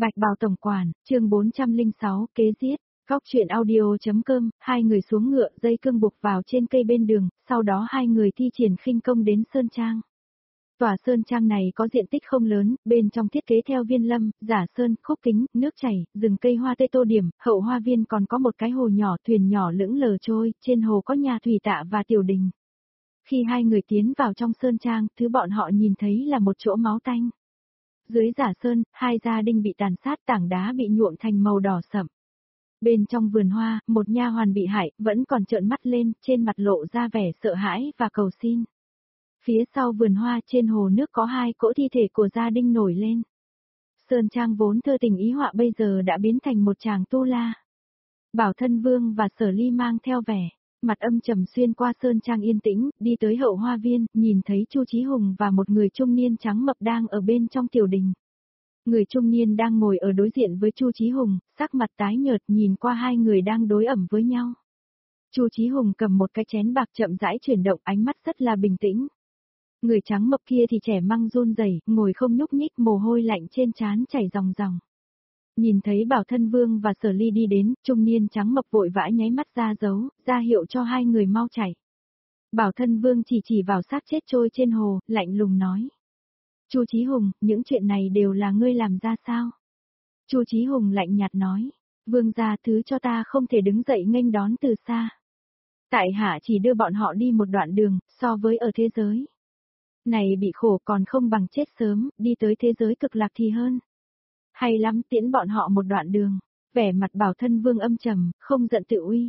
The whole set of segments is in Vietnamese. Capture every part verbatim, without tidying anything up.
Bạch Bào tổng quản, chương bốn trăm lẻ sáu, kế giết. Góc truyện audio.com, hai người xuống ngựa, dây cương buộc vào trên cây bên đường, sau đó hai người thi triển khinh công đến Sơn Trang. Tòa Sơn Trang này có diện tích không lớn, bên trong thiết kế theo viên lâm, giả sơn, khúc kính, nước chảy, rừng cây hoa tây tô điểm, hậu hoa viên còn có một cái hồ nhỏ, thuyền nhỏ lững lờ trôi, trên hồ có nhà thủy tạ và tiểu đình. Khi hai người tiến vào trong Sơn Trang, thứ bọn họ nhìn thấy là một chỗ máu tanh. Dưới giả sơn, hai gia đình bị tàn sát, tảng đá bị nhuộm thành màu đỏ sậm. Bên trong vườn hoa, một nha hoàn bị hại, vẫn còn trợn mắt lên, trên mặt lộ ra vẻ sợ hãi và cầu xin. Phía sau vườn hoa trên hồ nước có hai cỗ thi thể của gia đình nổi lên. Sơn Trang vốn thơ tình ý họa bây giờ đã biến thành một tràng tu la. Bảo Thân Vương và Sở Ly mang theo vẻ mặt âm trầm xuyên qua Sơn Trang yên tĩnh, đi tới hậu hoa viên, nhìn thấy Chu Chí Hùng và một người trung niên trắng mập đang ở bên trong tiểu đình. Người trung niên đang ngồi ở đối diện với Chu Chí Hùng, sắc mặt tái nhợt nhìn qua hai người đang đối ẩm với nhau. Chu Chí Hùng cầm một cái chén bạc chậm rãi chuyển động, ánh mắt rất là bình tĩnh. Người trắng mập kia thì trẻ măng run rẩy, ngồi không nhúc nhích, mồ hôi lạnh trên trán chảy ròng ròng. Nhìn thấy Bảo Thân Vương và Sở Ly đi đến, trung niên trắng mập vội vã nháy mắt ra dấu, ra hiệu cho hai người mau chạy. Bảo Thân Vương chỉ chỉ vào xác chết trôi trên hồ, lạnh lùng nói. Chu Chí Hùng, những chuyện này đều là ngươi làm ra sao? Chu Chí Hùng lạnh nhạt nói, vương gia thứ cho ta không thể đứng dậy nghênh đón từ xa. Tại hạ chỉ đưa bọn họ đi một đoạn đường, so với ở thế giới này bị khổ còn không bằng chết sớm, đi tới thế giới cực lạc thì hơn. Hay lắm, tiễn bọn họ một đoạn đường. Vẻ mặt Bảo Thân Vương âm trầm, không giận tự uy.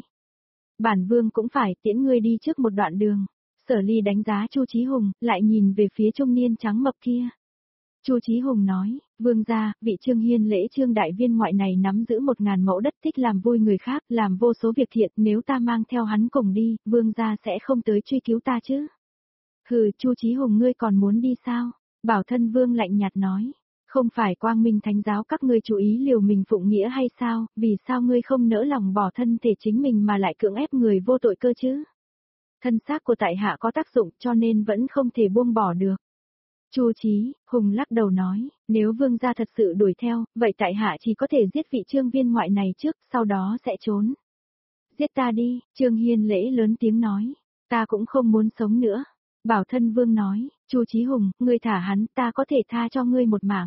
Bản vương cũng phải tiễn ngươi đi trước một đoạn đường. Sở Ly đánh giá Chu Chí Hùng, lại nhìn về phía trung niên trắng mập kia. Chu Chí Hùng nói, vương gia, vị Trương Hiên lễ Trương đại viên ngoại này nắm giữ một ngàn mẫu đất, thích làm vui người khác, làm vô số việc thiện, nếu ta mang theo hắn cùng đi, vương gia sẽ không tới truy cứu ta chứ? Hừ, Chu Chí Hùng, ngươi còn muốn đi sao? Bảo Thân Vương lạnh nhạt nói. Không phải Quang Minh Thánh giáo các ngươi chú ý liều mình phụng nghĩa hay sao, vì sao ngươi không nỡ lòng bỏ thân thể chính mình mà lại cưỡng ép người vô tội cơ chứ? Thân xác của tại hạ có tác dụng cho nên vẫn không thể buông bỏ được. Chu Chí Hùng lắc đầu nói, nếu vương gia thật sự đuổi theo, vậy tại hạ chỉ có thể giết vị Trương viên ngoại này trước, sau đó sẽ trốn. Giết ta đi, Trương Hiên lễ lớn tiếng nói, ta cũng không muốn sống nữa. Bảo Thân Vương nói, Chu Chí Hùng, ngươi thả hắn, ta có thể tha cho ngươi một mạng.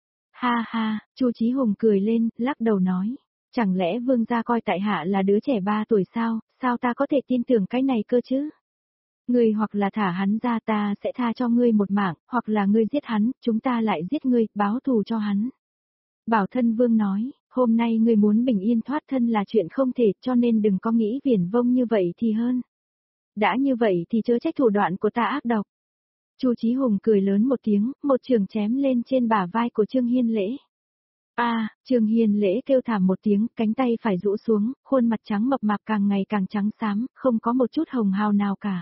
Ha ha, Chu Chí Hùng cười lên, lắc đầu nói, chẳng lẽ vương gia coi tại hạ là đứa trẻ ba tuổi sao, sao ta có thể tin tưởng cái này cơ chứ? Ngươi hoặc là thả hắn ra ta sẽ tha cho ngươi một mạng, hoặc là ngươi giết hắn, chúng ta lại giết ngươi, báo thù cho hắn. Bảo Thân Vương nói, hôm nay ngươi muốn bình yên thoát thân là chuyện không thể, cho nên đừng có nghĩ viển vông như vậy thì hơn. Đã như vậy thì chớ trách thủ đoạn của ta ác độc. Chu Chí Hùng cười lớn một tiếng, một trường chém lên trên bả vai của Trương Hiên lễ. A, à, Trương Hiên lễ kêu thảm một tiếng, cánh tay phải rũ xuống, khuôn mặt trắng mập mạp càng ngày càng trắng xám, không có một chút hồng hào nào cả.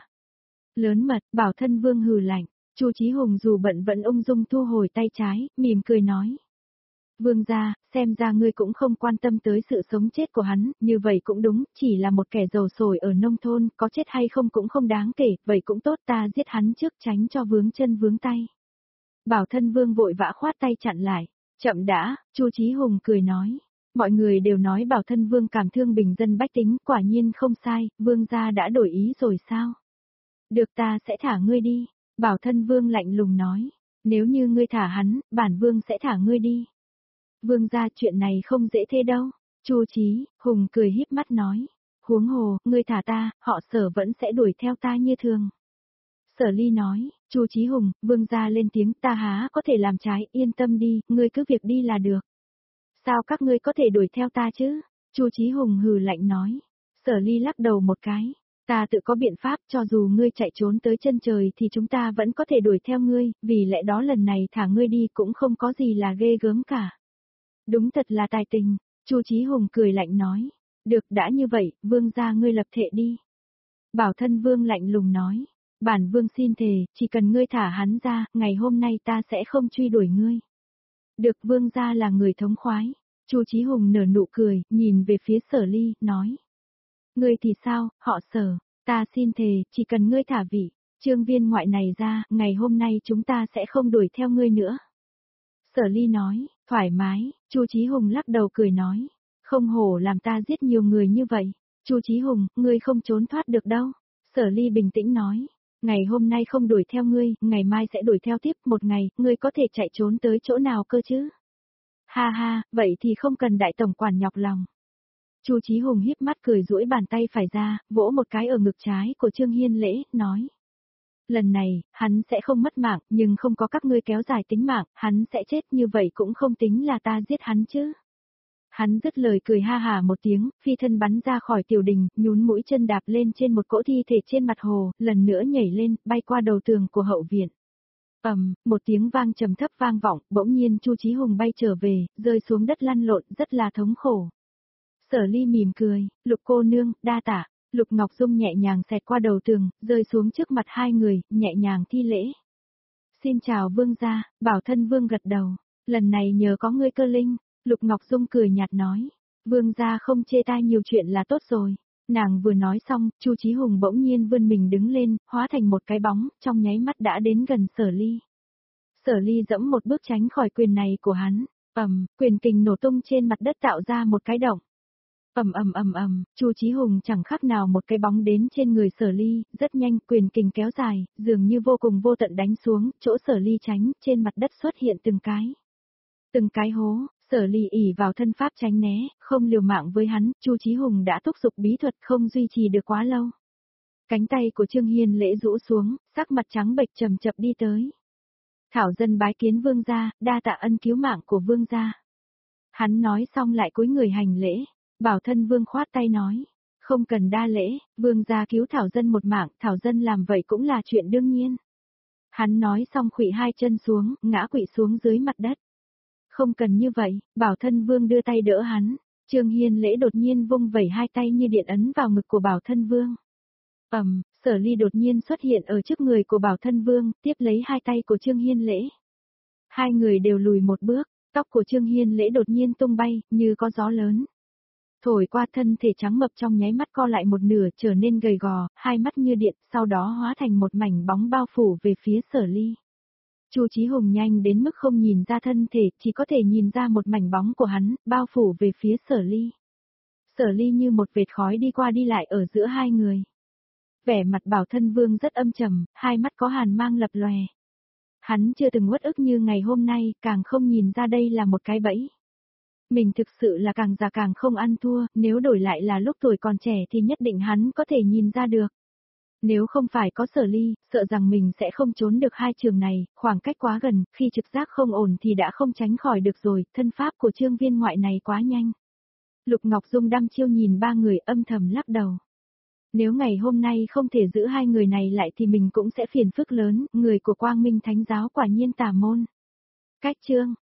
Lớn mật, Bảo Thân Vương hừ lạnh. Chu Chí Hùng dù bận vẫn ung dung thu hồi tay trái, mỉm cười nói. Vương gia, xem ra ngươi cũng không quan tâm tới sự sống chết của hắn, như vậy cũng đúng, chỉ là một kẻ giàu sổi ở nông thôn, có chết hay không cũng không đáng kể, vậy cũng tốt, ta giết hắn trước tránh cho vướng chân vướng tay. Bảo Thân Vương vội vã khoát tay chặn lại, chậm đã, Chu Chí Hùng cười nói. Mọi người đều nói Bảo Thân Vương cảm thương bình dân bách tính, quả nhiên không sai, vương gia đã đổi ý rồi sao? Được, ta sẽ thả ngươi đi, Bảo Thân Vương lạnh lùng nói, nếu như ngươi thả hắn, bản vương sẽ thả ngươi đi. Vương gia, chuyện này không dễ thế đâu. Chu Chí Hùng cười híp mắt nói, huống hồ, ngươi thả ta, họ Sở vẫn sẽ đuổi theo ta như thường. Sở Ly nói, Chu Chí Hùng, vương gia lên tiếng, ta há có thể làm trái, yên tâm đi, ngươi cứ việc đi là được. Sao các ngươi có thể đuổi theo ta chứ? Chu Chí Hùng hừ lạnh nói. Sở Ly lắc đầu một cái, ta tự có biện pháp, cho dù ngươi chạy trốn tới chân trời thì chúng ta vẫn có thể đuổi theo ngươi, vì lẽ đó lần này thả ngươi đi cũng không có gì là ghê gớm cả. Đúng thật là tài tình, Chu Chí Hùng cười lạnh nói. Được, đã như vậy, vương gia ngươi lập thệ đi. Bảo Thân Vương lạnh lùng nói. Bản vương xin thề, chỉ cần ngươi thả hắn ra, ngày hôm nay ta sẽ không truy đuổi ngươi. Được, vương gia là người thống khoái. Chu Chí Hùng nở nụ cười, nhìn về phía Sở Ly, nói. Ngươi thì sao, họ Sở, ta xin thề, chỉ cần ngươi thả vị Trương viên ngoại này ra, ngày hôm nay chúng ta sẽ không đuổi theo ngươi nữa. Sở Ly nói, Thoải mái, Chu Chí Hùng lắc đầu cười nói. Không hổ làm ta giết nhiều người như vậy. Chu Chí Hùng, ngươi không trốn thoát được đâu. Sở Ly bình tĩnh nói. Ngày hôm nay không đuổi theo ngươi, ngày mai sẽ đuổi theo tiếp, một ngày, ngươi có thể chạy trốn tới chỗ nào cơ chứ? Ha ha, vậy thì không cần đại tổng quản nhọc lòng. Chu Chí Hùng híp mắt cười duỗi bàn tay phải ra, vỗ một cái ở ngực trái của Trương Hiên Lễ, nói. Lần này, hắn sẽ không mất mạng, nhưng không có các ngươi kéo dài tính mạng, hắn sẽ chết, như vậy cũng không tính là ta giết hắn chứ. Hắn dứt lời cười ha hà một tiếng, phi thân bắn ra khỏi tiểu đình, nhún mũi chân đạp lên trên một cỗ thi thể trên mặt hồ, lần nữa nhảy lên, bay qua đầu tường của hậu viện. Ầm, một tiếng vang trầm thấp vang vọng, bỗng nhiên Chu Chí Hùng bay trở về, rơi xuống đất lăn lộn, rất là thống khổ. Sở Ly mỉm cười, Lục cô nương, đa tạ. Lục Ngọc Dung nhẹ nhàng xẹt qua đầu tường, rơi xuống trước mặt hai người, nhẹ nhàng thi lễ. Xin chào vương gia, Bảo Thân Vương gật đầu, lần này nhờ có ngươi Cơ Linh. Lục Ngọc Dung cười nhạt nói, vương gia không chê ta nhiều chuyện là tốt rồi. Nàng vừa nói xong, Chu Chí Hùng bỗng nhiên vươn mình đứng lên, hóa thành một cái bóng, trong nháy mắt đã đến gần Sở Ly. Sở Ly dẫm một bước tránh khỏi quyền này của hắn, ầm, quyền kình nổ tung trên mặt đất tạo ra một cái động. Ầm ầm ầm ầm, Chu Chí Hùng chẳng khác nào một cái bóng đến trên người Sở Ly, rất nhanh, quyền kình kéo dài, dường như vô cùng vô tận đánh xuống, chỗ Sở Ly tránh, trên mặt đất xuất hiện từng cái. Từng cái hố, Sở Ly ỉ vào thân pháp tránh né, không liều mạng với hắn, Chu Chí Hùng đã thúc giục bí thuật không duy trì được quá lâu. Cánh tay của Trương Hiên Lễ rũ xuống, sắc mặt trắng bệch chậm chậm đi tới. Thảo dân bái kiến vương gia, đa tạ ân cứu mạng của vương gia. Hắn nói xong lại cúi người hành lễ. Bảo Thân Vương khoát tay nói, không cần đa lễ, vương gia cứu Thảo dân một mạng, Thảo dân làm vậy cũng là chuyện đương nhiên. Hắn nói xong khuỵu hai chân xuống, ngã quỵ xuống dưới mặt đất. Không cần như vậy, Bảo Thân Vương đưa tay đỡ hắn, Trương Hiên Lễ đột nhiên vung vẩy hai tay như điện ấn vào ngực của Bảo Thân Vương. Ầm, Sở Ly đột nhiên xuất hiện ở trước người của Bảo Thân Vương, tiếp lấy hai tay của Trương Hiên Lễ. Hai người đều lùi một bước, tóc của Trương Hiên Lễ đột nhiên tung bay, như có gió lớn. Thổi qua thân thể trắng mập trong nháy mắt co lại một nửa trở nên gầy gò, hai mắt như điện, sau đó hóa thành một mảnh bóng bao phủ về phía Sở Ly. Chu Chí Hùng nhanh đến mức không nhìn ra thân thể, chỉ có thể nhìn ra một mảnh bóng của hắn, bao phủ về phía Sở Ly. Sở Ly như một vệt khói đi qua đi lại ở giữa hai người. Vẻ mặt Bảo Thân Vương rất âm trầm, hai mắt có hàn mang lập lòe. Hắn chưa từng uất ức như ngày hôm nay, càng không nhìn ra đây là một cái bẫy. Mình thực sự là càng già càng không ăn thua, nếu đổi lại là lúc tuổi còn trẻ thì nhất định hắn có thể nhìn ra được. Nếu không phải có Sở Ly, sợ rằng mình sẽ không trốn được hai trường này, khoảng cách quá gần, khi trực giác không ổn thì đã không tránh khỏi được rồi, thân pháp của Trương Viên Ngoại này quá nhanh. Lục Ngọc Dung đăm chiêu nhìn ba người âm thầm lắc đầu. Nếu ngày hôm nay không thể giữ hai người này lại thì mình cũng sẽ phiền phức lớn, người của Quang Minh Thánh Giáo quả nhiên tà môn. Cách chương